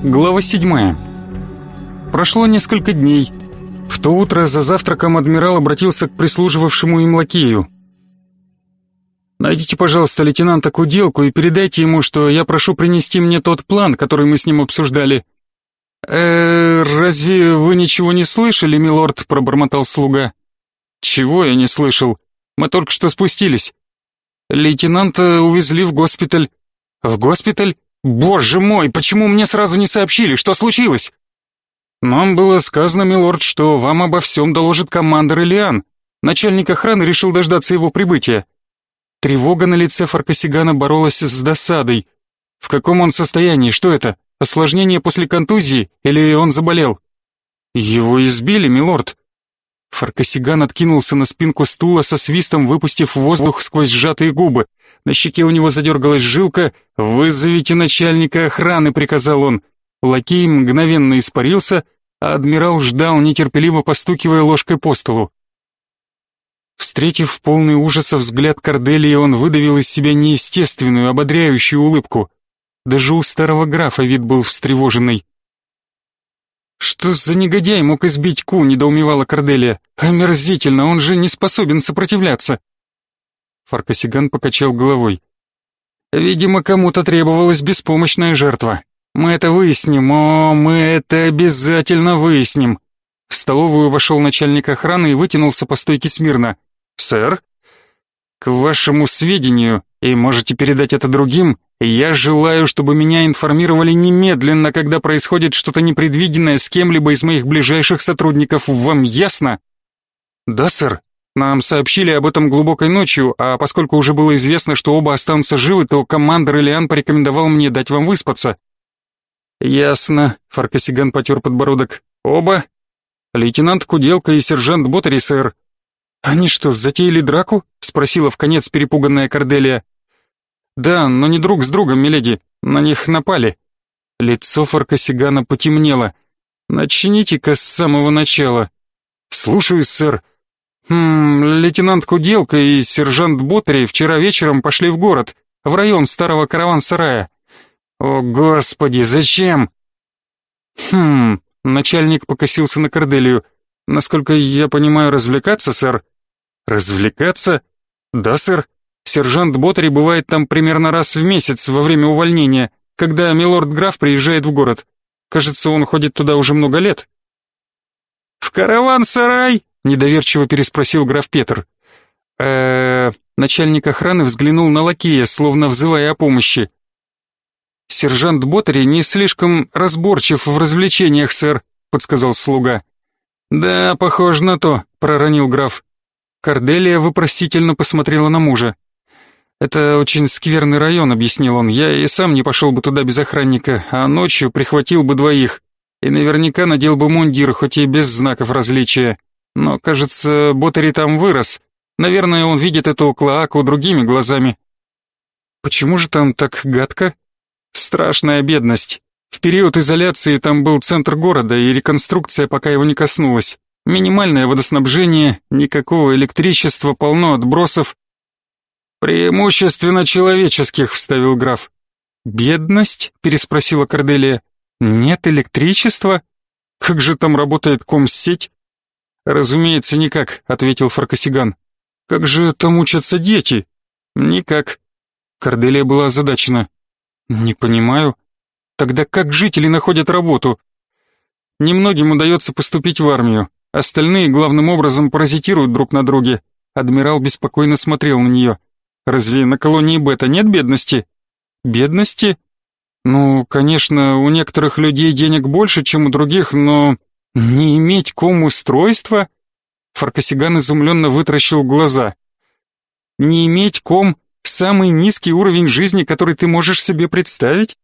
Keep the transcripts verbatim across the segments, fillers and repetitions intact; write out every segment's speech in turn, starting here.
Глава седьмая. Прошло несколько дней. В то утро за завтраком адмирал обратился к прислуживавшему им лакею. «Найдите, пожалуйста, лейтенанта Куделку и передайте ему, что я прошу принести мне тот план, который мы с ним обсуждали». «Э, разве вы ничего не слышали, милорд?» — пробормотал слуга. «Чего я не слышал? Мы только что спустились. Лейтенанта увезли в госпиталь». «В госпиталь? Боже мой, почему мне сразу не сообщили? Что случилось?» «Нам было сказано, милорд, что вам обо всем доложит командир Элиан. Начальник охраны решил дождаться его прибытия». Тревога на лице Фаркасигана боролась с досадой. В каком он состоянии? Что это? Осложнение после контузии? Или он заболел? «Его избили, милорд». Фаркасиган откинулся на спинку стула со свистом, выпустив воздух сквозь сжатые губы. На щеке у него задергалась жилка. «Вызовите начальника охраны», — приказал он. Лакей мгновенно испарился, а адмирал ждал, нетерпеливо постукивая ложкой по столу. Встретив полный ужаса взгляд Корделии, он выдавил из себя неестественную, ободряющую улыбку. Даже у старого графа вид был встревоженный. «Что за негодяй мог избить Ку?» — недоумевала Корделия. «Омерзительно, он же не способен сопротивляться». Фаркасиган покачал головой. «Видимо, кому-то требовалась беспомощная жертва. Мы это выясним, о, мы это обязательно выясним». В столовую вошел начальник охраны и вытянулся по стойке смирно. «Сэр, к вашему сведению, и можете передать это другим, я желаю, чтобы меня информировали немедленно, когда происходит что-то непредвиденное с кем-либо из моих ближайших сотрудников. Вам ясно?» «Да, сэр. Нам сообщили об этом глубокой ночью, а поскольку уже было известно, что оба останутся живы, то командир Элиан порекомендовал мне дать вам выспаться». «Ясно», — Фаркасиган потер подбородок. «Оба?» «Лейтенант Куделка и сержант Боттери, сэр». «Они что, затеяли драку?» — спросила вконец перепуганная Корделия. «Да, но не друг с другом, миледи. На них напали». Лицо Фаркасигана потемнело. «Начните-ка с самого начала». «Слушаюсь, сэр». «Хм, лейтенант Куделка и сержант Боттери вчера вечером пошли в город, в район старого караван-сарая». «О, Господи, зачем?» «Хм...» — начальник покосился на Корделию. «Насколько я понимаю, развлекаться, сэр?» «Развлекаться?» «Да, сэр. Сержант Боттери бывает там примерно раз в месяц во время увольнения, когда милорд-граф приезжает в город. Кажется, он ходит туда уже много лет». «В караван-сарай?» — недоверчиво переспросил граф Петр. э Начальник охраны взглянул на лакея, словно взывая о помощи. «Сержант Боттери не слишком разборчив в развлечениях, сэр», — подсказал слуга. «Да, похоже на то», — проронил граф. Корделия вопросительно посмотрела на мужа. «Это очень скверный район», — объяснил он. «Я и сам не пошел бы туда без охранника, а ночью прихватил бы двоих. И наверняка надел бы мундир, хоть и без знаков различия. Но, кажется, Боттери там вырос. Наверное, он видит эту клоаку другими глазами». «Почему же там так гадко?» «Страшная бедность. В период изоляции там был центр города, и реконструкция пока его не коснулась. Минимальное водоснабжение, никакого электричества, полно отбросов». «Преимущественно человеческих», — вставил граф. «Бедность?» — переспросила Корделия. «Нет электричества? Как же там работает комсеть?» «Разумеется, никак», — ответил Фаркасиган. «Как же там учатся дети?» «Никак». Корделия была озадачена. «Не понимаю. Тогда как жители находят работу?» «Немногим удается поступить в армию. Остальные главным образом паразитируют друг на друге». Адмирал беспокойно смотрел на нее. «Разве на колонии Бета нет бедности?» «Бедности? Ну, конечно, у некоторых людей денег больше, чем у других, но... не иметь ком-устройства?» Фаркасиган изумленно вытаращил глаза. «Не иметь ком — самый низкий уровень жизни, который ты можешь себе представить?»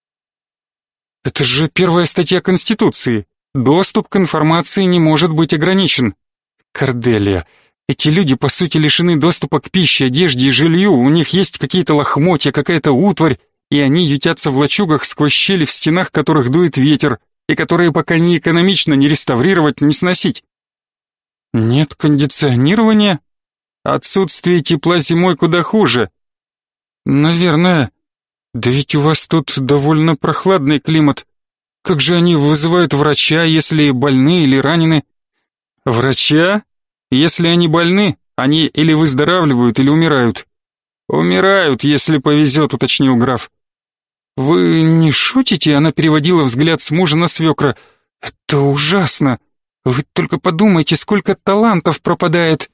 «Это же первая статья Конституции. Доступ к информации не может быть ограничен». «Корделия, эти люди, по сути, лишены доступа к пище, одежде и жилью, у них есть какие-то лохмотья, какая-то утварь, и они ютятся в лачугах сквозь щели в стенах, которых дует ветер, и которые пока не экономично ни реставрировать, ни сносить». «Нет кондиционирования? Отсутствие тепла зимой куда хуже». «Наверное. Да ведь у вас тут довольно прохладный климат. Как же они вызывают врача, если больны или ранены? Врача? Если они больны, они или выздоравливают, или умирают. Умирают, если повезет, уточнил граф. Вы не шутите? Она переводила взгляд с мужа на свекра. Это ужасно. Вы только подумайте, сколько талантов пропадает.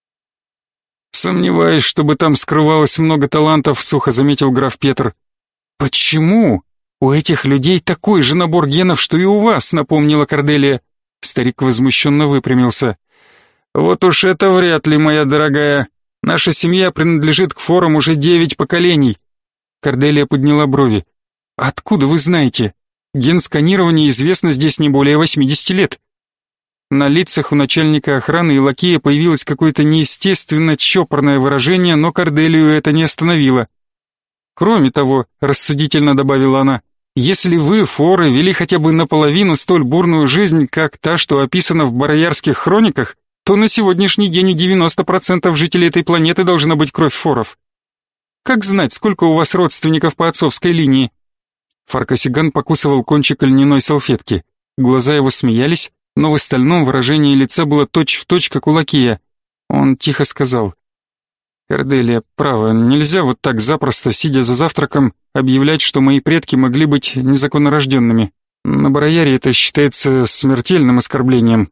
Сомневаюсь, чтобы там скрывалось много талантов, сухо заметил граф Петр. Почему? У этих людей такой же набор генов, что и у вас, напомнила Корделия. Старик возмущенно выпрямился. Вот уж это вряд ли, моя дорогая. Наша семья принадлежит к Форам уже девять поколений. Корделия подняла брови. Откуда вы знаете? Ген-сканирование известно здесь не более восьмидесяти лет. На лицах у начальника охраны и лакея появилось какое-то неестественно чопорное выражение, но Корделию это не остановило. Кроме того, рассудительно добавила она, если вы, Форы, вели хотя бы наполовину столь бурную жизнь, как та, что описана в бароярских хрониках, то на сегодняшний день у девяноста процентов жителей этой планеты должна быть кровь Форов. Как знать, сколько у вас родственников по отцовской линии? Фаркасиган покусывал кончик льняной салфетки. Глаза его смеялись, но в остальном выражение лица было точь-в-точь, как у лакея. Он тихо сказал: «Корделия, право, нельзя вот так запросто, сидя за завтраком, объявлять, что мои предки могли быть незаконнорожденными. На Барояре это считается смертельным оскорблением».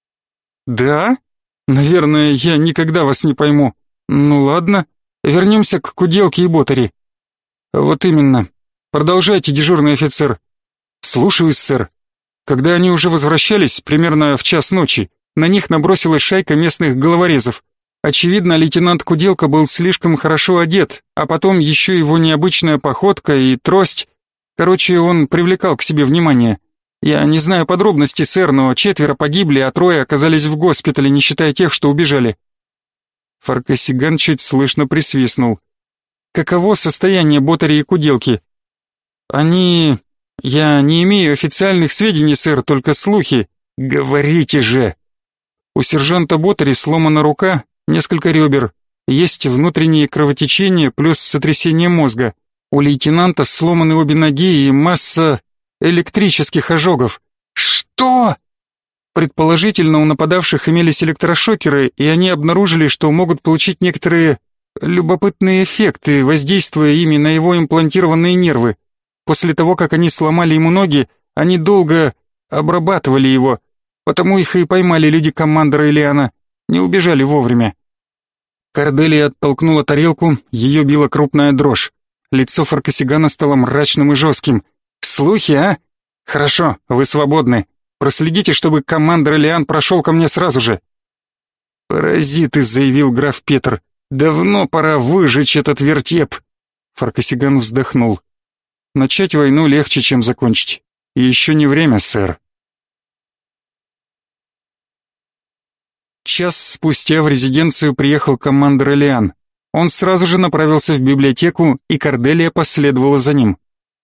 «Да? Наверное, я никогда вас не пойму. Ну ладно, вернемся к Куделке и Ботари». «Вот именно. Продолжайте, дежурный офицер». «Слушаюсь, сэр». Когда они уже возвращались, примерно в час ночи, на них набросилась шайка местных головорезов. Очевидно, лейтенант Куделка был слишком хорошо одет, а потом еще его необычная походка и трость. Короче, он привлекал к себе внимание. Я не знаю подробностей, сэр, но четверо погибли, а трое оказались в госпитале, не считая тех, что убежали. Фаркасиган чуть слышно присвистнул. Каково состояние Ботари и Куделки? Они... Я не имею официальных сведений, сэр, только слухи. Говорите же. У сержанта Ботари сломана рука, несколько ребер, есть внутренние кровотечения плюс сотрясение мозга. У лейтенанта сломаны обе ноги и масса электрических ожогов. Что? Предположительно, у нападавших имелись электрошокеры, и они обнаружили, что могут получить некоторые любопытные эффекты, воздействуя ими на его имплантированные нервы. После того, как они сломали ему ноги, они долго обрабатывали его, потому их и поймали люди командора Элиана, не убежали вовремя. Корделия оттолкнула тарелку, ее била крупная дрожь. Лицо Фаркасигана стало мрачным и жестким. «Слухи, а? Хорошо, вы свободны. Проследите, чтобы командор Элиан прошел ко мне сразу же». «Паразиты», — заявил граф Петр. «Давно пора выжечь этот вертеп». Фаркасиган вздохнул. «Начать войну легче, чем закончить. И еще не время, сэр». Час спустя в резиденцию приехал командор Элиан. Он сразу же направился в библиотеку, и Корделия последовала за ним.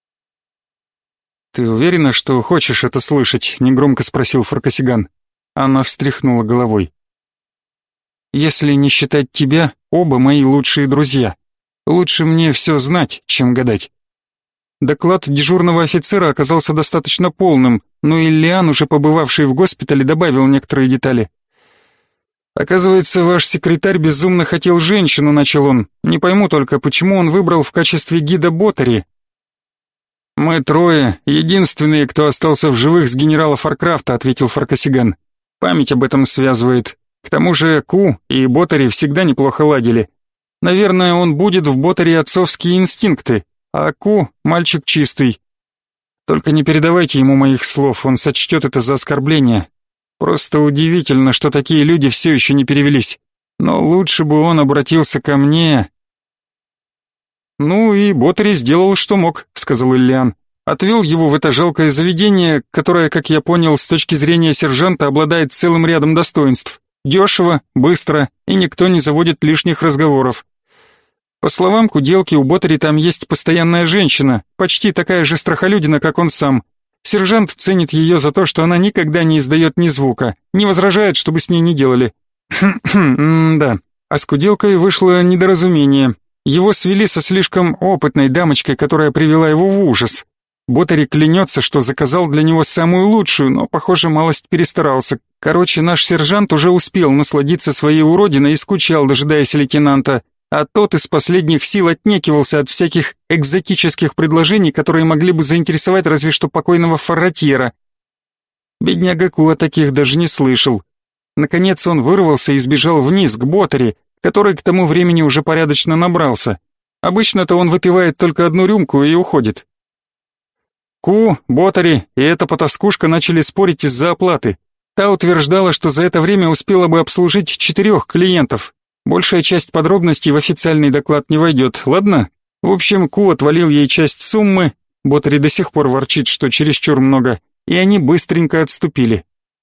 «Ты уверена, что хочешь это слышать?» — негромко спросил Фаркасиган. Она встряхнула головой. «Если не считать тебя, оба мои лучшие друзья. Лучше мне все знать, чем гадать». Доклад дежурного офицера оказался достаточно полным, но Иллиан, уже побывавший в госпитале, добавил некоторые детали. «Оказывается, ваш секретарь безумно хотел женщину», — начал он. «Не пойму только, почему он выбрал в качестве гида Ботари?» «Мы трое, единственные, кто остался в живых с генерала Фаркрафта», — ответил Фаркасиган. «Память об этом связывает. К тому же Ку и Ботари всегда неплохо ладили. Наверное, он будет в Ботари отцовские инстинкты, а Ку — мальчик чистый. Только не передавайте ему моих слов, он сочтет это за оскорбление. Просто удивительно, что такие люди все еще не перевелись. Но лучше бы он обратился ко мне». «Ну и Ботари сделал, что мог», — сказал Иллиан. «Отвел его в это жалкое заведение, которое, как я понял, с точки зрения сержанта обладает целым рядом достоинств. Дешево, быстро, и никто не заводит лишних разговоров. По словам Куделки, у Ботари там есть постоянная женщина, почти такая же страхолюдина, как он сам. Сержант ценит ее за то, что она никогда не издает ни звука, не возражает, чтобы с ней не делали. Хм-хм, да. А с Куделкой вышло недоразумение. Его свели со слишком опытной дамочкой, которая привела его в ужас. Ботари клянется, что заказал для него самую лучшую, но, похоже, малость перестарался. Короче, наш сержант уже успел насладиться своей уродиной и скучал, дожидаясь лейтенанта, а тот из последних сил отнекивался от всяких экзотических предложений, которые могли бы заинтересовать разве что покойного фарратьера. Бедняга Ку о таких даже не слышал. Наконец он вырвался и сбежал вниз, к Ботари, который к тому времени уже порядочно набрался. Обычно-то он выпивает только одну рюмку и уходит. Ку, Ботари и эта потаскушка начали спорить из-за оплаты. Та утверждала, что за это время успела бы обслужить четырех клиентов. Большая часть подробностей в официальный доклад не войдет, ладно? В общем, Ку отвалил ей часть суммы, Ботари до сих пор ворчит, что чересчур много, и они быстренько отступили.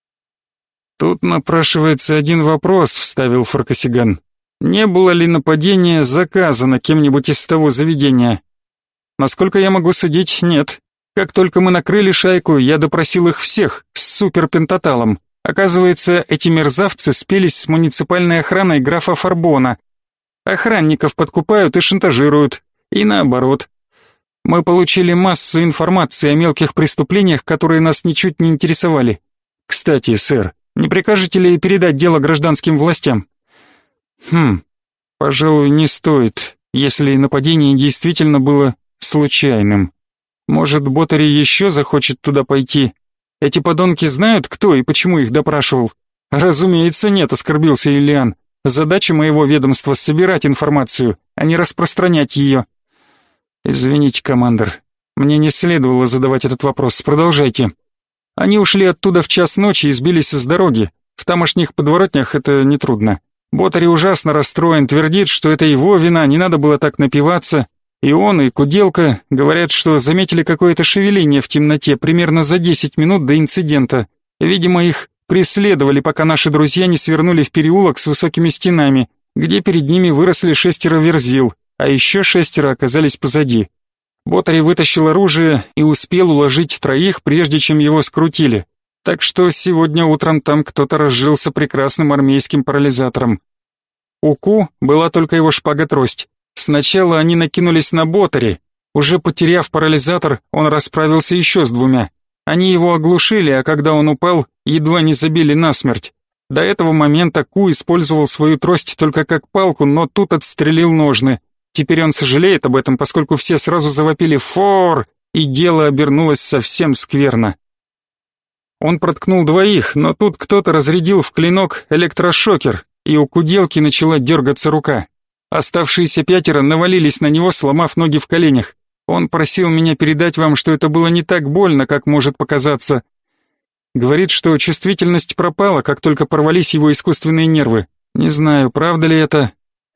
«Тут напрашивается один вопрос», — вставил Фаркасиган. «Не было ли нападение заказано кем-нибудь из того заведения?» «Насколько я могу судить, нет. Как только мы накрыли шайку, я допросил их всех с суперпентаталом. Оказывается, эти мерзавцы спелись с муниципальной охраной графа Фарбона. Охранников подкупают и шантажируют, и наоборот. Мы получили массу информации о мелких преступлениях, которые нас ничуть не интересовали. Кстати, сэр, не прикажете ли передать дело гражданским властям?» «Хм, пожалуй, не стоит, если нападение действительно было случайным. Может, Ботари еще захочет туда пойти? Эти подонки знают, кто и почему их допрашивал?» «Разумеется, нет», — оскорбился Ильян. «Задача моего ведомства — собирать информацию, а не распространять ее». «Извините, командир, мне не следовало задавать этот вопрос. Продолжайте». Они ушли оттуда в час ночи и сбились с дороги. В тамошних подворотнях это нетрудно. Ботари ужасно расстроен, твердит, что это его вина, не надо было так напиваться. И он, и Куделка говорят, что заметили какое-то шевеление в темноте примерно за десять минут до инцидента. Видимо, их преследовали, пока наши друзья не свернули в переулок с высокими стенами, где перед ними выросли шестеро верзил, а еще шестеро оказались позади. Ботари вытащил оружие и успел уложить троих, прежде чем его скрутили. Так что сегодня утром там кто-то разжился прекрасным армейским парализатором. У Ку была только его шпага-трость. Сначала они накинулись на Ботари. Уже потеряв парализатор, он расправился еще с двумя. Они его оглушили, а когда он упал, едва не забили насмерть. До этого момента Ку использовал свою трость только как палку, но тут отстрелил ножны. Теперь он сожалеет об этом, поскольку все сразу завопили «Фор!», и дело обернулось совсем скверно. Он проткнул двоих, но тут кто-то разрядил в клинок электрошокер, и у Куделки начала дергаться рука. Оставшиеся пятеро навалились на него, сломав ноги в коленях. Он просил меня передать вам, что это было не так больно, как может показаться. Говорит, что чувствительность пропала, как только порвались его искусственные нервы. Не знаю, правда ли это.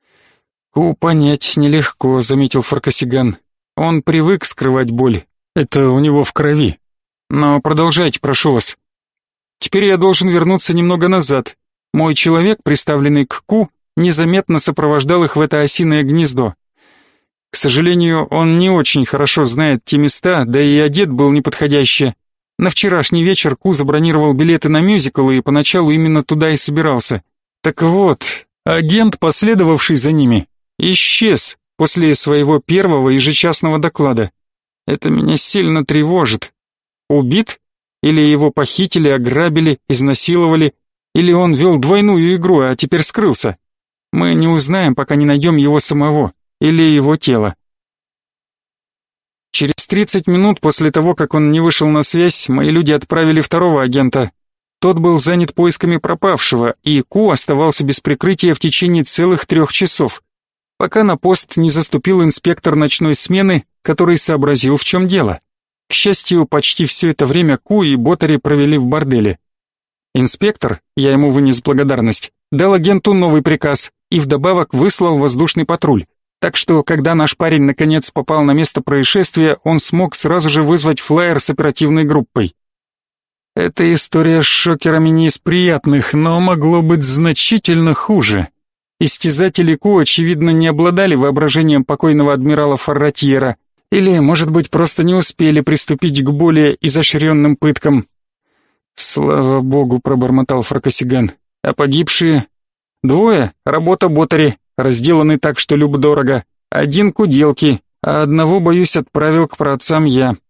«Ку понять нелегко», — заметил Фаркасиган. «Он привык скрывать боль. Это у него в крови. Но продолжайте, прошу вас. Теперь я должен вернуться немного назад. Мой человек, приставленный к Ку, незаметно сопровождал их в это осиное гнездо. К сожалению, он не очень хорошо знает те места, да и одет был неподходяще. На вчерашний вечер Ку забронировал билеты на мюзикл и поначалу именно туда и собирался. Так вот, агент, последовавший за ними, исчез после своего первого ежечасного доклада. Это меня сильно тревожит. Убит? Или его похитили, ограбили, изнасиловали? Или он вел двойную игру, а теперь скрылся? Мы не узнаем, пока не найдем его самого или его тело. Через тридцать минут после того, как он не вышел на связь, мои люди отправили второго агента. Тот был занят поисками пропавшего, и Ку оставался без прикрытия в течение целых трех часов, пока на пост не заступил инспектор ночной смены, который сообразил, в чем дело. К счастью, почти все это время Ку и Ботари провели в борделе. Инспектор, я ему вынес благодарность, дал агенту новый приказ и вдобавок выслал воздушный патруль. Так что, когда наш парень наконец попал на место происшествия, он смог сразу же вызвать флайер с оперативной группой. Эта история с шокерами не из приятных, но могло быть значительно хуже. Истязатели Ку, очевидно, не обладали воображением покойного адмирала Фарратьера, или, может быть, просто не успели приступить к более изощренным пыткам. «Слава богу», — пробормотал Фаркасиган. «А погибшие?» «Двое, работа Ботари, разделаны так, что люб-дорого. Один Куделки, а одного, боюсь, отправил к праотцам я.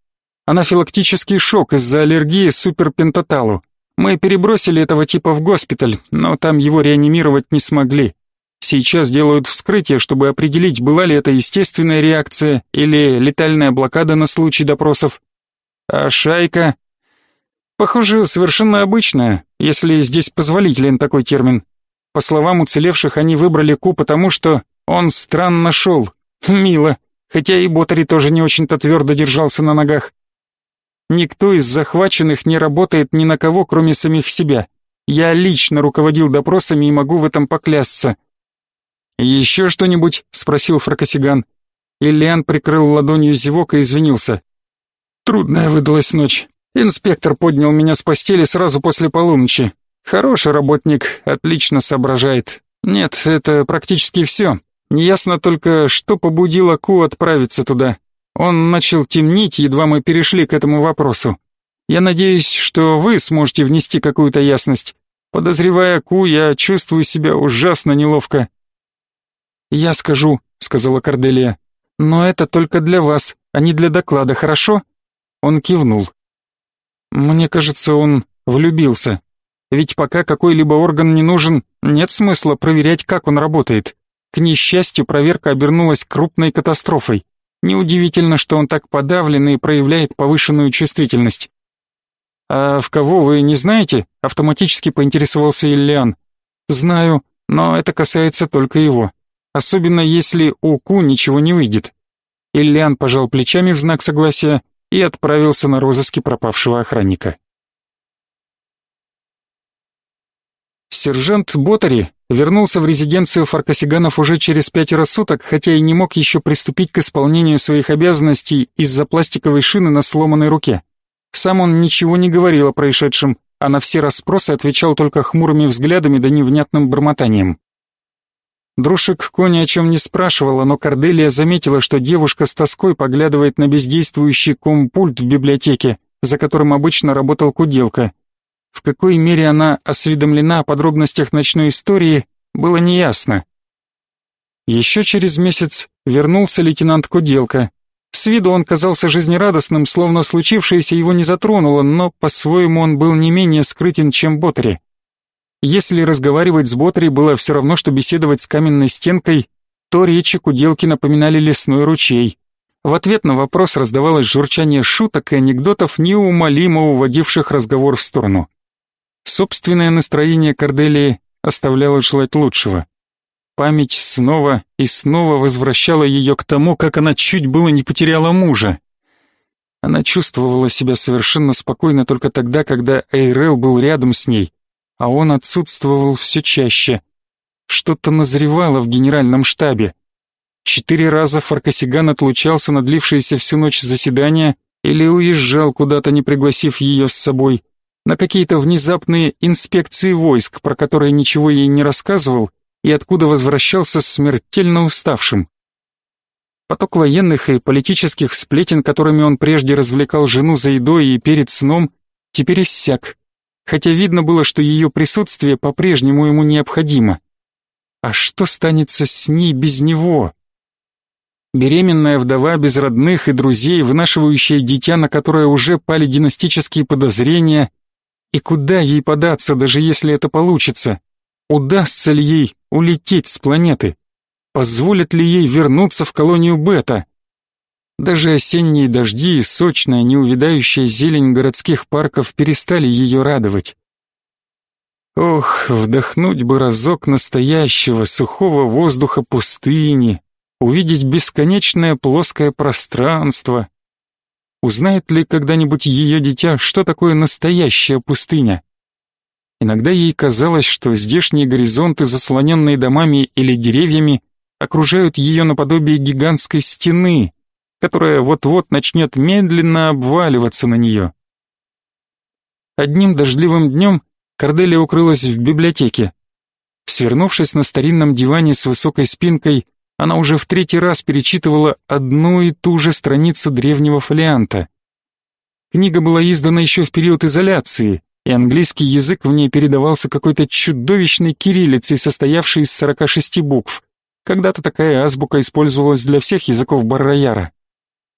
Анафилактический шок из-за аллергии суперпентаталу. Мы перебросили этого типа в госпиталь, но там его реанимировать не смогли. Сейчас делают вскрытие, чтобы определить, была ли это естественная реакция или летальная блокада на случай допросов. А шайка... Похоже, совершенно обычная, если здесь позволителен такой термин. По словам уцелевших, они выбрали Ку потому, что он странно шел. Мило, хотя и Ботари тоже не очень-то твердо держался на ногах. Никто из захваченных не работает ни на кого, кроме самих себя. Я лично руководил допросами и могу в этом поклясться. «Еще что-нибудь?» — спросил Фракосиган. Иллиан прикрыл ладонью зевок и извинился. «Трудная выдалась ночь. Инспектор поднял меня с постели сразу после полуночи. Хороший работник, отлично соображает. Нет, это практически все. Неясно только, что побудило Ку отправиться туда. Он начал темнеть, едва мы перешли к этому вопросу. Я надеюсь, что вы сможете внести какую-то ясность. Подозревая Ку, я чувствую себя ужасно неловко». «Я скажу», — сказала Корделия. «Но это только для вас, а не для доклада, хорошо?» Он кивнул. «Мне кажется, он влюбился. Ведь пока какой-либо орган не нужен, нет смысла проверять, как он работает. К несчастью, проверка обернулась крупной катастрофой. Неудивительно, что он так подавлен и проявляет повышенную чувствительность». «А в кого вы не знаете?» — автоматически поинтересовался Иллиан. «Знаю, но это касается только его. Особенно если у Ку ничего не выйдет». Иллиан пожал плечами в знак согласия и отправился на розыски пропавшего охранника. Сержант Ботари вернулся в резиденцию Фаркосиганов уже через пятеро суток, хотя и не мог еще приступить к исполнению своих обязанностей из-за пластиковой шины на сломанной руке. Сам он ничего не говорил о происшедшем, а на все расспросы отвечал только хмурыми взглядами да невнятным бормотанием. Друшек Ко ни о чем не спрашивала, но Корделия заметила, что девушка с тоской поглядывает на бездействующий компульт в библиотеке, за которым обычно работал Куделка. В какой мере она осведомлена о подробностях ночной истории, было неясно. Еще через месяц вернулся лейтенант Куделка. С виду он казался жизнерадостным, словно случившееся его не затронуло, но по-своему он был не менее скрытен, чем Ботари. Если разговаривать с Ботари было все равно, что беседовать с каменной стенкой, то речи Куделки напоминали лесной ручей. В ответ на вопрос раздавалось журчание шуток и анекдотов, неумолимо уводивших разговор в сторону. Собственное настроение Корделии оставляло желать лучшего. Память снова и снова возвращала ее к тому, как она чуть было не потеряла мужа. Она чувствовала себя совершенно спокойно только тогда, когда Эйрел был рядом с ней, а он отсутствовал все чаще. Что-то назревало в генеральном штабе. Четыре раза Фаркосиган отлучался на длившееся всю ночь заседание или уезжал куда-то, не пригласив ее с собой, на какие-то внезапные инспекции войск, про которые ничего ей не рассказывал, и откуда возвращался смертельно уставшим. Поток военных и политических сплетен, которыми он прежде развлекал жену за едой и перед сном, теперь иссяк, хотя видно было, что ее присутствие по-прежнему ему необходимо. А что станется с ней без него? Беременная вдова без родных и друзей, вынашивающая дитя, на которое уже пали династические подозрения, и куда ей податься, даже если это получится? Удастся ли ей улететь с планеты? Позволят ли ей вернуться в колонию Бета? Даже осенние дожди и сочная, неувядающая зелень городских парков перестали ее радовать. Ох, вдохнуть бы разок настоящего сухого воздуха пустыни, увидеть бесконечное плоское пространство. Узнает ли когда-нибудь ее дитя, что такое настоящая пустыня? Иногда ей казалось, что здешние горизонты, заслоненные домами или деревьями, окружают ее наподобие гигантской стены, которая вот-вот начнет медленно обваливаться на нее. Одним дождливым днем Корделия укрылась в библиотеке. Свернувшись на старинном диване с высокой спинкой, она уже в третий раз перечитывала одну и ту же страницу древнего фолианта. Книга была издана еще в период изоляции, и английский язык в ней передавался какой-то чудовищной кириллицей, состоявшей из сорока шести букв. Когда-то такая азбука использовалась для всех языков Бар-Рояра.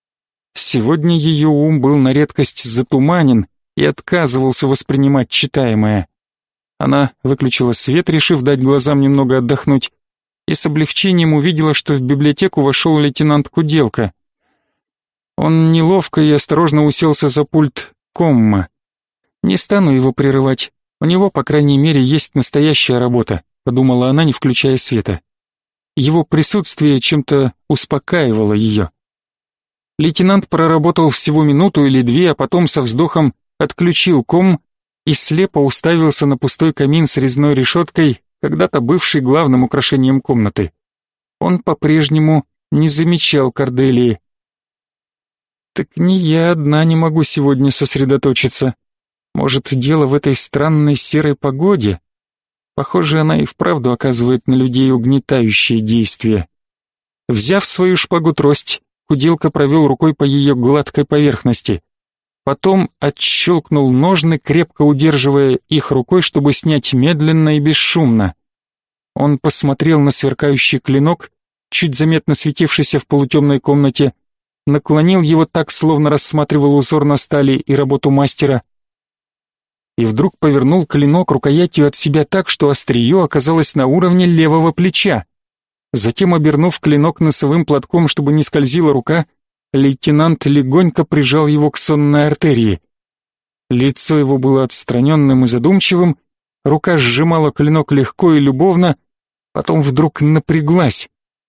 Сегодня ее ум был на редкость затуманен и отказывался воспринимать читаемое. Она выключила свет, решив дать глазам немного отдохнуть, и с облегчением увидела, что в библиотеку вошел лейтенант Куделка. Он неловко и осторожно уселся за пульт комма. «Не стану его прерывать, у него, по крайней мере, есть настоящая работа», подумала она, не включая света. Его присутствие чем-то успокаивало ее. Лейтенант проработал всего минуту или две, а потом со вздохом отключил ком и слепо уставился на пустой камин с резной решеткой, когда-то бывший главным украшением комнаты. Он по-прежнему не замечал Корделии. «Так не я одна не могу сегодня сосредоточиться. Может, дело в этой странной серой погоде? Похоже, она и вправду оказывает на людей угнетающее действие». Взяв свою шпагу-трость, Куделка провел рукой по ее гладкой поверхности. Потом отщелкнул ножны, крепко удерживая их рукой, чтобы снять медленно и бесшумно. Он посмотрел на сверкающий клинок, чуть заметно светившийся в полутемной комнате, наклонил его так, словно рассматривал узор на стали и работу мастера, и вдруг повернул клинок рукоятью от себя так, что острие оказалось на уровне левого плеча. Затем, обернув клинок носовым платком, чтобы не скользила рука, лейтенант легонько прижал его к сонной артерии. Лицо его было отстраненным и задумчивым, рука сжимала клинок легко и любовно, потом вдруг напряглась.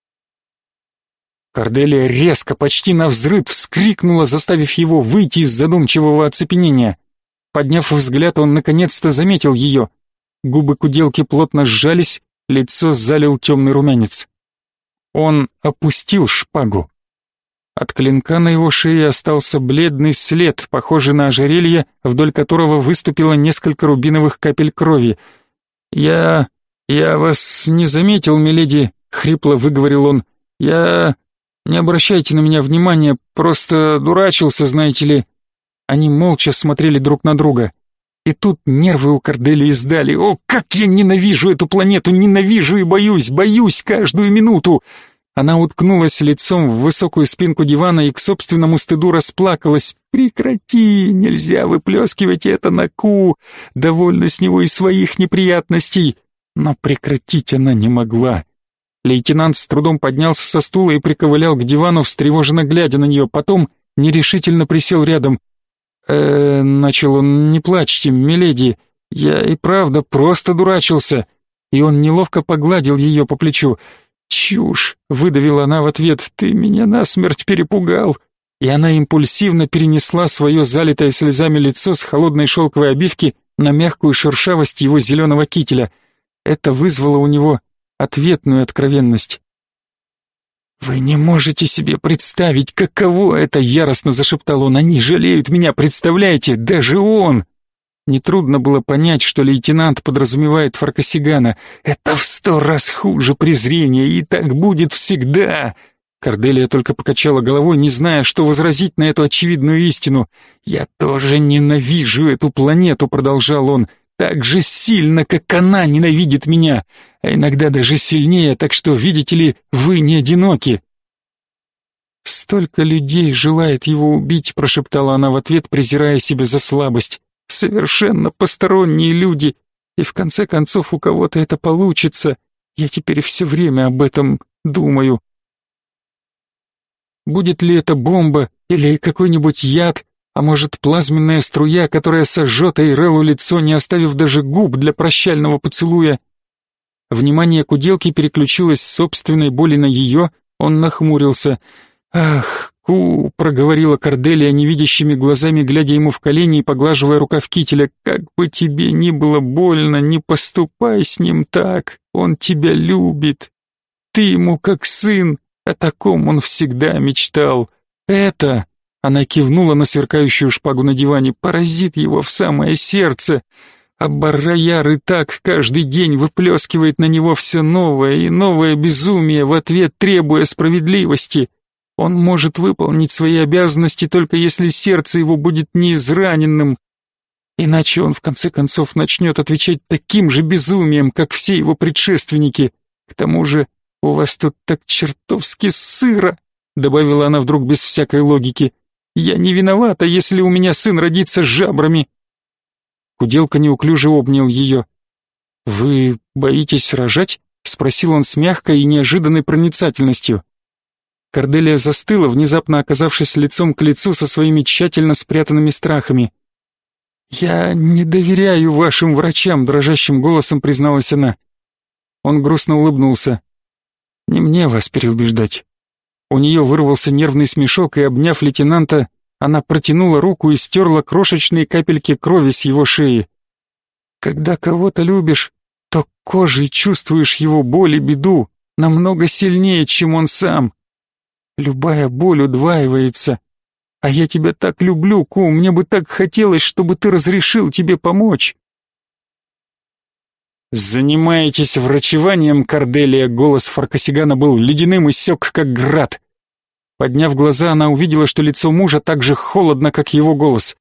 Корделия резко, почти навзрыд, вскрикнула, заставив его выйти из задумчивого оцепенения. Подняв взгляд, он наконец-то заметил ее. Губы Куделки плотно сжались, лицо залил темный румянец. Он опустил шпагу. От клинка на его шее остался бледный след, похожий на ожерелье, вдоль которого выступило несколько рубиновых капель крови. «Я... я вас не заметил, миледи», — хрипло выговорил он. «Я... не обращайте на меня внимания, просто дурачился, знаете ли». Они молча смотрели друг на друга. И тут нервы у Корделии сдали. «О, как я ненавижу эту планету! Ненавижу и боюсь! Боюсь каждую минуту!» Она уткнулась лицом в высокую спинку дивана и к собственному стыду расплакалась. «Прекрати! Нельзя выплескивать это на Ку! Довольно с него и своих неприятностей!» Но прекратить она не могла. Лейтенант с трудом поднялся со стула и приковылял к дивану, встревоженно глядя на нее. Потом нерешительно присел рядом. «Э-э, начал он, не плачьте, миледи, я и правда просто дурачился». И он неловко погладил ее по плечу. «Чушь!» — выдавила она в ответ. «Ты меня насмерть перепугал!» И она импульсивно перенесла свое залитое слезами лицо с холодной шелковой обивки на мягкую шершавость его зеленого кителя. Это вызвало у него ответную откровенность. «Вы не можете себе представить, каково это!» — яростно зашептал он. «Они жалеют меня, представляете? Даже он!» Нетрудно было понять, что лейтенант подразумевает Фаркасигана. «Это в сто раз хуже презрения, и так будет всегда!» Корделия только покачала головой, не зная, что возразить на эту очевидную истину. «Я тоже ненавижу эту планету», — продолжал он, «так же сильно, как она ненавидит меня, а иногда даже сильнее, так что, видите ли, вы не одиноки». «Столько людей желает его убить», — прошептала она в ответ, презирая себя за слабость. «Совершенно посторонние люди, и в конце концов у кого-то это получится. Я теперь все время об этом думаю. Будет ли это бомба или какой-нибудь яд, а может плазменная струя, которая сожжет Эйрелу лицо, не оставив даже губ для прощального поцелуя?» Внимание Куделки переключилось с собственной боли на ее, он нахмурился. «Ах, Ку!» — проговорила Корделия невидящими глазами, глядя ему в колени и поглаживая рукав кителя. «Как бы тебе ни было больно, не поступай с ним так. Он тебя любит. Ты ему как сын, о таком он всегда мечтал. Это...» — она кивнула на сверкающую шпагу на диване. «Поразит его в самое сердце. А Барраяр и так каждый день выплескивает на него все новое и новое безумие, в ответ требуя справедливости. Он может выполнить свои обязанности только если сердце его будет неизраненным. Иначе он в конце концов начнет отвечать таким же безумием, как все его предшественники. К тому же у вас тут так чертовски сыро», — добавила она вдруг без всякой логики. Я не виновата, если у меня сын родится с жабрами». Куделка неуклюже обнял ее. «Вы боитесь рожать?» — спросил он с мягкой и неожиданной проницательностью. Корделия застыла, внезапно оказавшись лицом к лицу со своими тщательно спрятанными страхами. «Я не доверяю вашим врачам», — дрожащим голосом призналась она. Он грустно улыбнулся. «Не мне вас переубеждать». У нее вырвался нервный смешок, и, обняв лейтенанта, она протянула руку и стерла крошечные капельки крови с его шеи. «Когда кого-то любишь, то кожей чувствуешь его боль и беду намного сильнее, чем он сам. Любая боль удваивается. А я тебя так люблю, Ку, мне бы так хотелось, чтобы ты разрешил тебе помочь». «Занимаетесь врачеванием, Корделия?» Голос Фаркасигана был ледяным и сёк, как град. Подняв глаза, она увидела, что лицо мужа так же холодно, как его голос.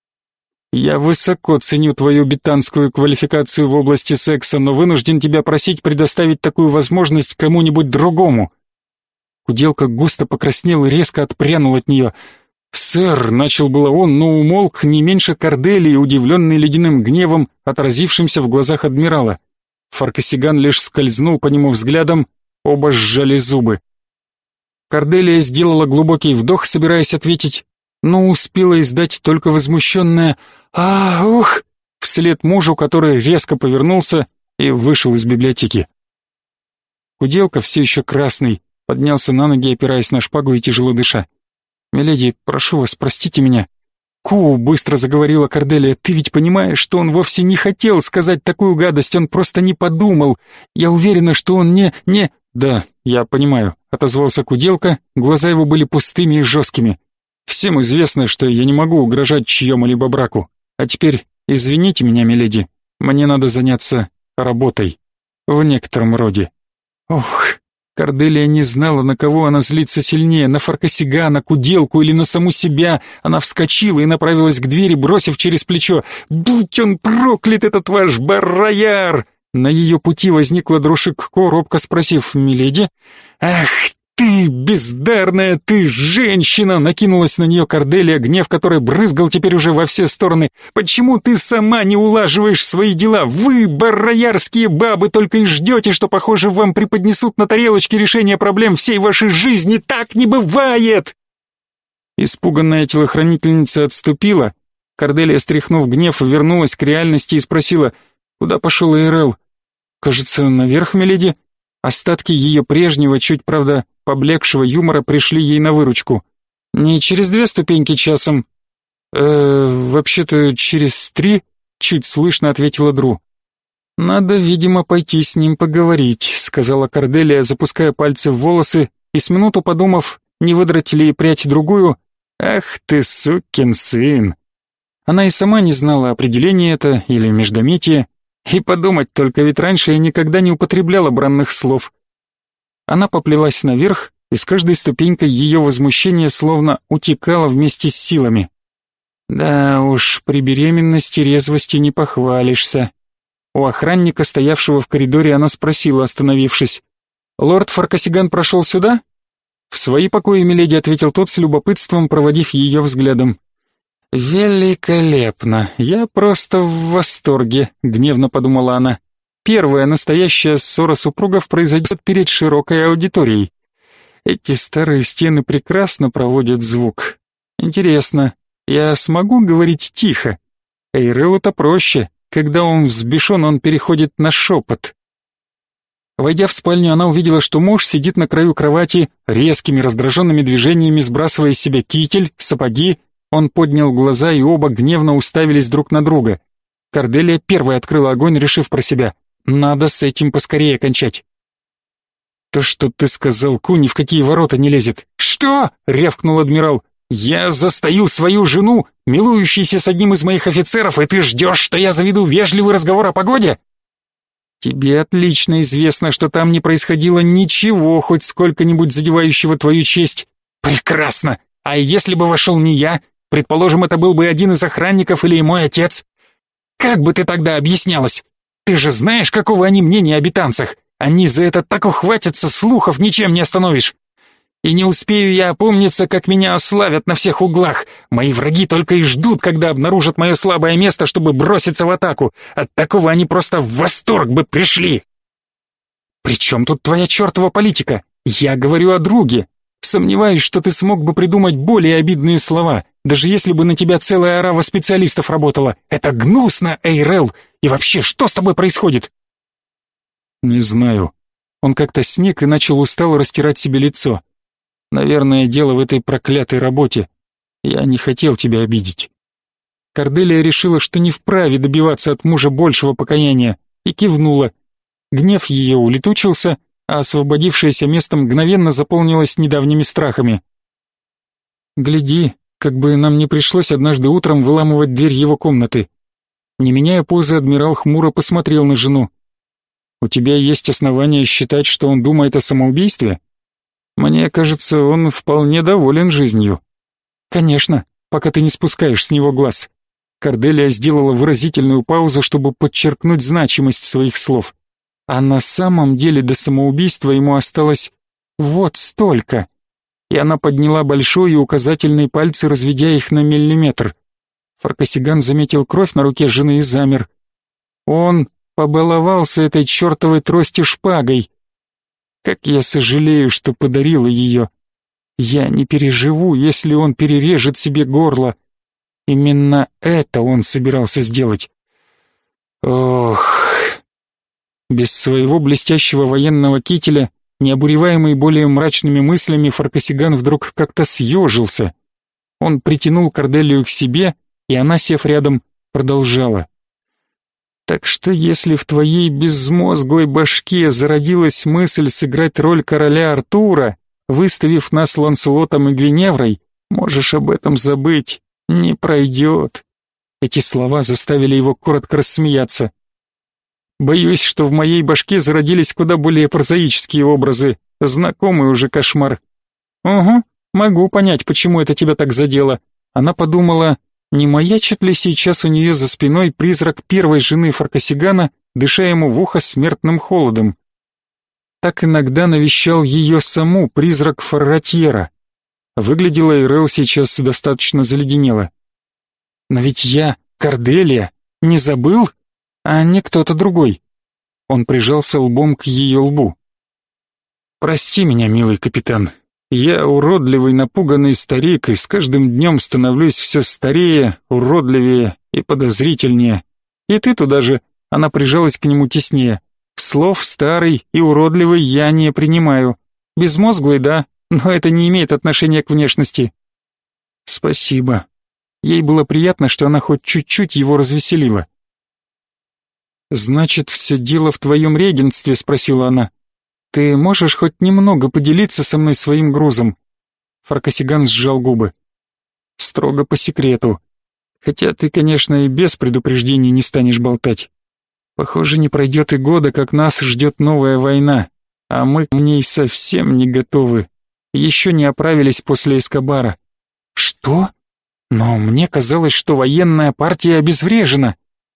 «Я высоко ценю твою бетанскую квалификацию в области секса, но вынужден тебя просить предоставить такую возможность кому-нибудь другому». Куделка густо покраснел и резко отпрянул от нее. «Сэр», — начал было он, но умолк не меньше Корделии, удивленный ледяным гневом, отразившимся в глазах адмирала. Фаркасиган лишь скользнул по нему взглядом, оба сжали зубы. Корделия сделала глубокий вдох, собираясь ответить, но успела издать только возмущенное «А, ух!» вслед мужу, который резко повернулся и вышел из библиотеки. Куделка, все еще красный, поднялся на ноги, опираясь на шпагу и тяжело дыша. «Миледи, прошу вас, простите меня». «Ку», — быстро заговорила Корделия, — «ты ведь понимаешь, что он вовсе не хотел сказать такую гадость, он просто не подумал. Я уверена, что он не... не...» «Да, я понимаю», — отозвался Куделка, глаза его были пустыми и жесткими. «Всем известно, что я не могу угрожать чьему-либо браку. А теперь извините меня, миледи, мне надо заняться работой. В некотором роде». Ох... Корделия не знала, на кого она злится сильнее, на Фаркасигана, Куделку или на саму себя. Она вскочила и направилась к двери, бросив через плечо: «Будь он проклят, этот ваш барояр!» На ее пути возникла Друшик-Ко, робко спросив: «Миледи?» «Ах ты, бездарная ты женщина!» Накинулась на нее Корделия, гнев которой брызгал теперь уже во все стороны. «Почему ты сама не улаживаешь свои дела? Вы, бароярские бабы, только и ждете, что, похоже, вам преподнесут на тарелочке решение проблем всей вашей жизни. Так не бывает!» Испуганная телохранительница отступила. Корделия, стряхнув гнев, вернулась к реальности и спросила: «Куда пошел Эйрел?» «Кажется, наверх, миледи». Остатки ее прежнего, чуть, правда, поблекшего юмора пришли ей на выручку. «Не через две ступеньки часом?» «Э, вообще-то через три», — чуть слышно ответила Дру. «Надо, видимо, пойти с ним поговорить», — сказала Корделия, запуская пальцы в волосы, и с минуту подумав, не выдрать ли прядь другую: «Ах ты, сукин сын!» Она и сама не знала, определение это или междометие. И подумать только, ведь раньше я никогда не употребляла бранных слов. Она поплелась наверх, и с каждой ступенькой ее возмущение словно утекало вместе с силами. Да уж, при беременности резвостью не похвалишься. У охранника, стоявшего в коридоре, она спросила, остановившись: «Лорд Фаркасиган прошел сюда?» «В свои покои, миледи», — ответил тот с любопытством, проводив ее взглядом. «Великолепно! Я просто в восторге», — гневно подумала она. «Первая настоящая ссора супругов произойдет перед широкой аудиторией. Эти старые стены прекрасно проводят звук. Интересно, я смогу говорить тихо? Эйрелу-то проще. Когда он взбешен, он переходит на шепот». Войдя в спальню, она увидела, что муж сидит на краю кровати, резкими раздраженными движениями сбрасывая с себя китель, сапоги. Он поднял глаза, и оба гневно уставились друг на друга. Корделия первой открыла огонь, решив про себя: надо с этим поскорее кончать. «То, что ты сказал, Ку, ни в какие ворота не лезет». «Что?» — рявкнул адмирал. «Я застаю свою жену, милующейся с одним из моих офицеров, и ты ждешь, что я заведу вежливый разговор о погоде?» «Тебе отлично известно, что там не происходило ничего, хоть сколько-нибудь задевающего твою честь». «Прекрасно! А если бы вошел не я? Предположим, это был бы один из охранников или мой отец. Как бы ты тогда объяснялась? Ты же знаешь, какого они мнения о бетанцах. Они за это так ухватятся, слухов ничем не остановишь. И не успею я опомниться, как меня ославят на всех углах. Мои враги только и ждут, когда обнаружат мое слабое место, чтобы броситься в атаку. От такого они просто в восторг бы пришли. При чем тут твоя чертова политика? Я говорю о друге. Сомневаюсь, что ты смог бы придумать более обидные слова, даже если бы на тебя целая орава специалистов работала. Это гнусно, Эйрел. И вообще, что с тобой происходит? Не знаю. Он как-то сник и начал устало растирать себе лицо. Наверное, дело в этой проклятой работе. Я не хотел тебя обидеть. Корделия решила, что не вправе добиваться от мужа большего покаяния, и кивнула. Гнев ее улетучился, а освободившееся место мгновенно заполнилось недавними страхами. «Гляди, как бы нам не пришлось однажды утром выламывать дверь его комнаты». Не меняя позы, адмирал хмуро посмотрел на жену. «У тебя есть основания считать, что он думает о самоубийстве? Мне кажется, он вполне доволен жизнью». «Конечно, пока ты не спускаешь с него глаз». Корделия сделала выразительную паузу, чтобы подчеркнуть значимость своих слов. А на самом деле до самоубийства ему осталось вот столько. И она подняла большой и указательный пальцы, разведя их на миллиметр. Фаркасиган заметил кровь на руке жены и замер. Он побаловался этой чертовой тростью-шпагой. Как я сожалею, что подарила ее. Я не переживу, если он перережет себе горло. Именно это он собирался сделать. Ох... Без своего блестящего военного кителя, не обуреваемый более мрачными мыслями, Фаркасиган вдруг как-то съежился. Он притянул Корделию к себе, и она, сев рядом, продолжала. «Так что если в твоей безмозглой башке зародилась мысль сыграть роль короля Артура, выставив нас Ланселотом и Гвиневрой, можешь об этом забыть, не пройдет». Эти слова заставили его коротко рассмеяться. Боюсь, что в моей башке зародились куда более прозаические образы, знакомый уже кошмар. Угу, могу понять, почему это тебя так задело. Она подумала, не маячит ли сейчас у нее за спиной призрак первой жены Фаркасигана, дыша ему в ухо смертным холодом. Так иногда навещал ее саму призрак Фарратьера. Выглядела Эйрел сейчас достаточно заледенела. Но ведь я, Корделия, не забыл? А не кто-то другой. Он прижался лбом к ее лбу. «Прости меня, милый капитан. Я уродливый, напуганный старик, и с каждым днем становлюсь все старее, уродливее и подозрительнее. И ты туда же». Она прижалась к нему теснее. «Слов старый и уродливый я не принимаю. Безмозглый, да, но это не имеет отношения к внешности». «Спасибо». Ей было приятно, что она хоть чуть-чуть его развеселила. «Значит, все дело в твоем регентстве?» — спросила она. «Ты можешь хоть немного поделиться со мной своим грузом?» Фаркасиган сжал губы. «Строго по секрету. Хотя ты, конечно, и без предупреждений не станешь болтать. Похоже, не пройдет и года, как нас ждет новая война, а мы к ней совсем не готовы. Еще не оправились после Эскобара». «Что? Но мне казалось, что военная партия обезврежена».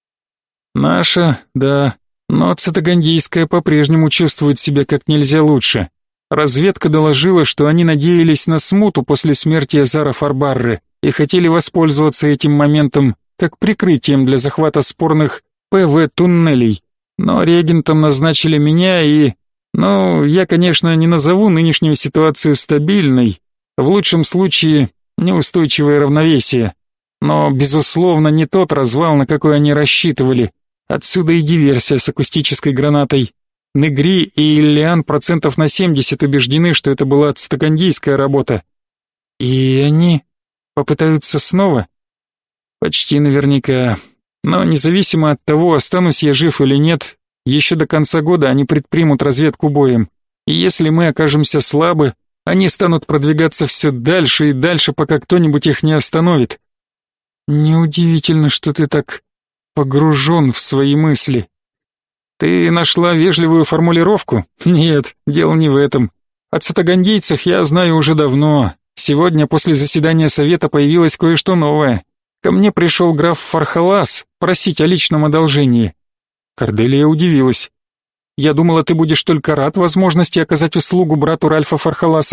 «Наша, да, но цитагандийская по-прежнему чувствует себя как нельзя лучше. Разведка доложила, что они надеялись на смуту после смерти Эзара Фарбарры и хотели воспользоваться этим моментом как прикрытием для захвата спорных ПВ-туннелей. Но регентом назначили меня и... Ну, я, конечно, не назову нынешнюю ситуацию стабильной, в лучшем случае неустойчивое равновесие, но, безусловно, не тот развал, на какой они рассчитывали. Отсюда и диверсия с акустической гранатой. Негри и Иллиан процентов на семьдесят убеждены, что это была цитагандийская работа. И они попытаются снова? Почти наверняка. Но независимо от того, останусь я жив или нет, еще до конца года они предпримут разведку боем. И если мы окажемся слабы, они станут продвигаться все дальше и дальше, пока кто-нибудь их не остановит. Неудивительно, что ты так погружен в свои мысли. Ты нашла вежливую формулировку? Нет, дело не в этом. О цитагандийцах я знаю уже давно. Сегодня после заседания совета появилось кое-что новое. Ко мне пришел граф Фархалас просить о личном одолжении. Корделия удивилась. Я думала, ты будешь только рад возможности оказать услугу брату Ральфа Фархаласа.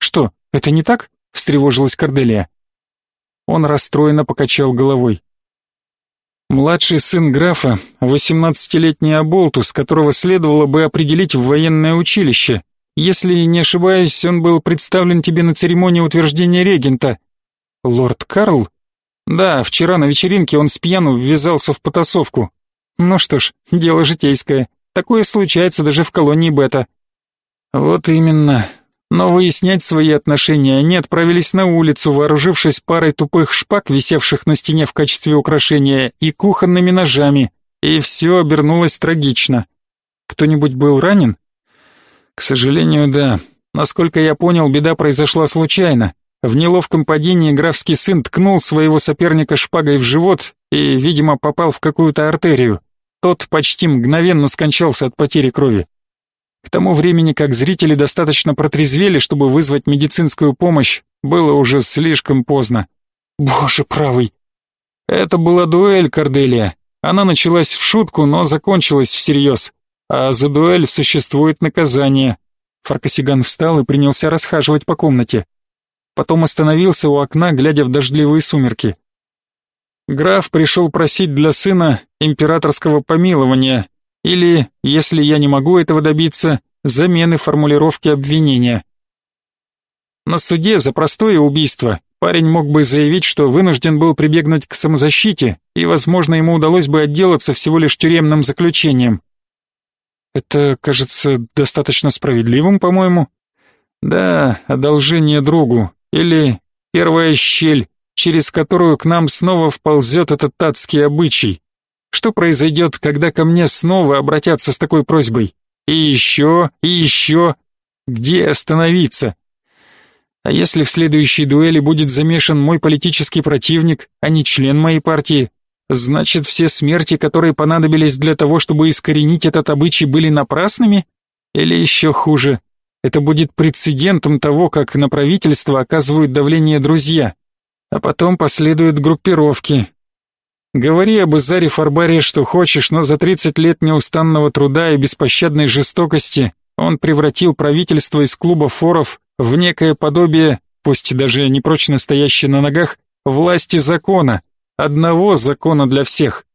«Что, это не так?» — встревожилась Корделия. Он расстроенно покачал головой. «Младший сын графа, восемнадцатилетний оболтус, которого следовало бы определить в военное училище. Если не ошибаюсь, он был представлен тебе на церемонии утверждения регента». «Лорд Карл?» «Да, вчера на вечеринке он с пьяну ввязался в потасовку. Ну что ж, дело житейское. Такое случается даже в колонии Бета». «Вот именно. Но выяснять свои отношения они отправились на улицу, вооружившись парой тупых шпаг, висевших на стене в качестве украшения, и кухонными ножами, и все обернулось трагично. Кто-нибудь был ранен?» «К сожалению, да. Насколько я понял, беда произошла случайно. В неловком падении графский сын ткнул своего соперника шпагой в живот и, видимо, попал в какую-то артерию. Тот почти мгновенно скончался от потери крови. К тому времени, как зрители достаточно протрезвели, чтобы вызвать медицинскую помощь, было уже слишком поздно». «Боже правый!» «Это была дуэль, Корделия. Она началась в шутку, но закончилась всерьез. А за дуэль существует наказание». Фаркасиган встал и принялся расхаживать по комнате. Потом остановился у окна, глядя в дождливые сумерки. «Граф пришел просить для сына императорского помилования, или, если я не могу этого добиться, замены формулировки обвинения. На суде за простое убийство парень мог бы заявить, что вынужден был прибегнуть к самозащите, и, возможно, ему удалось бы отделаться всего лишь тюремным заключением. Это кажется достаточно справедливым, по-моему. Да, одолжение другу, или первая щель, через которую к нам снова вползет этот адский обычай. Что произойдет, когда ко мне снова обратятся с такой просьбой? И еще, и еще. Где остановиться? А если в следующей дуэли будет замешан мой политический противник, а не член моей партии? Значит, все смерти, которые понадобились для того, чтобы искоренить этот обычай, были напрасными? Или еще хуже, это будет прецедентом того, как на правительство оказывают давление друзья, а потом последуют группировки. Говори об Изаре Фарбаре что хочешь, но за тридцать лет неустанного труда и беспощадной жестокости он превратил правительство из клуба форов в некое подобие, пусть даже непрочно стоящее на ногах, власти закона, одного закона для всех.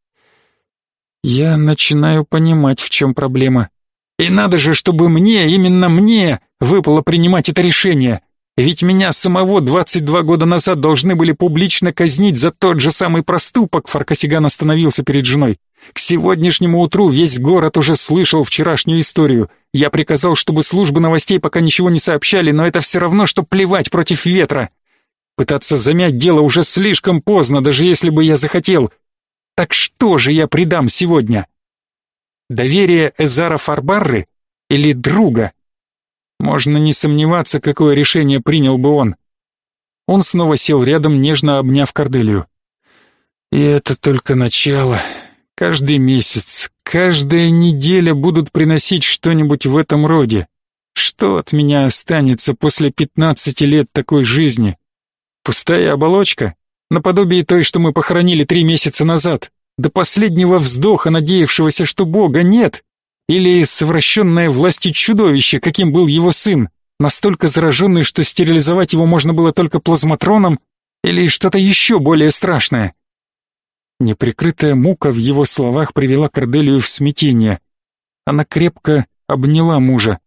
Я начинаю понимать, в чем проблема. И надо же, чтобы мне, именно мне, выпало принимать это решение. Ведь меня самого двадцать два года назад должны были публично казнить за тот же самый проступок. Фаркасиган остановился перед женой. К сегодняшнему утру весь город уже слышал вчерашнюю историю. Я приказал, чтобы службы новостей пока ничего не сообщали, но это все равно, что плевать против ветра. Пытаться замять дело уже слишком поздно, даже если бы я захотел. Так что же я предам сегодня? Доверие Эзара Фарбарры или друга? Можно не сомневаться, какое решение принял бы он. Он снова сел рядом, нежно обняв Корделию. И это только начало. Каждый месяц, каждая неделя будут приносить что-нибудь в этом роде. Что от меня останется после пятнадцати лет такой жизни? Пустая оболочка, наподобие той, что мы похоронили три месяца назад, до последнего вздоха, надеявшегося, что Бога нет, или совращенное властью чудовище, каким был его сын, настолько зараженный, что стерилизовать его можно было только плазматроном, или что-то еще более страшное. Неприкрытая мука в его словах привела Корделию в смятение. Она крепко обняла мужа.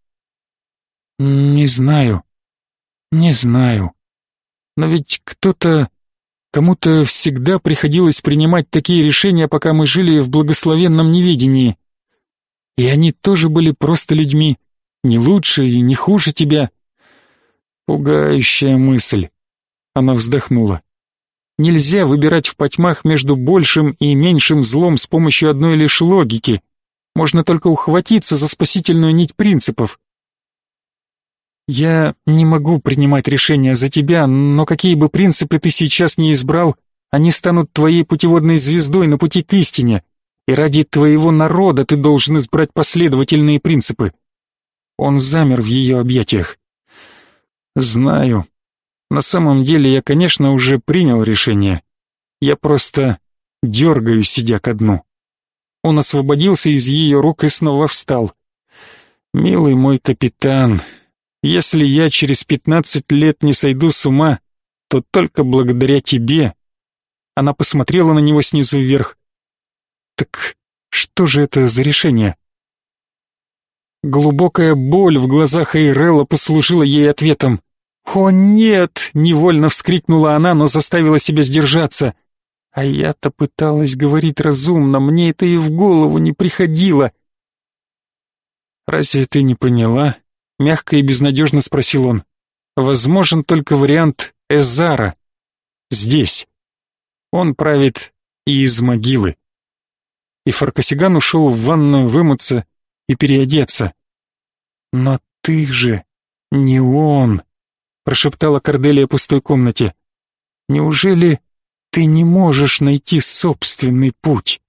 «Не знаю, не знаю. Но ведь кто-то, кому-то всегда приходилось принимать такие решения, пока мы жили в благословенном неведении. И они тоже были просто людьми, не лучше и не хуже тебя». Пугающая мысль. Она вздохнула. Нельзя выбирать в потьмах между большим и меньшим злом с помощью одной лишь логики. Можно только ухватиться за спасительную нить принципов. Я не могу принимать решения за тебя, но какие бы принципы ты сейчас не избрал, они станут твоей путеводной звездой на пути к истине, и ради твоего народа ты должен избрать последовательные принципы. Он замер в ее объятиях. Знаю. На самом деле я, конечно, уже принял решение. Я просто дергаю, сидя ко дну. Он освободился из ее рук и снова встал. Милый мой капитан, Если я через пятнадцать лет не сойду с ума, то только благодаря тебе». Она посмотрела на него снизу вверх. «Так что же это за решение?» Глубокая боль в глазах Эйрелла послужила ей ответом. «О нет!» — невольно вскрикнула она, но заставила себя сдержаться. «А я-то пыталась говорить разумно, мне это и в голову не приходило». «Разве ты не поняла?» — мягко и безнадежно спросил он. «Возможен только вариант Эзара. Здесь. Он правит и из могилы». И Фаркасиган ушел в ванную вымыться и переодеться. «Но ты же не он», — прошептала Корделия пустой комнате. «Неужели ты не можешь найти собственный путь?»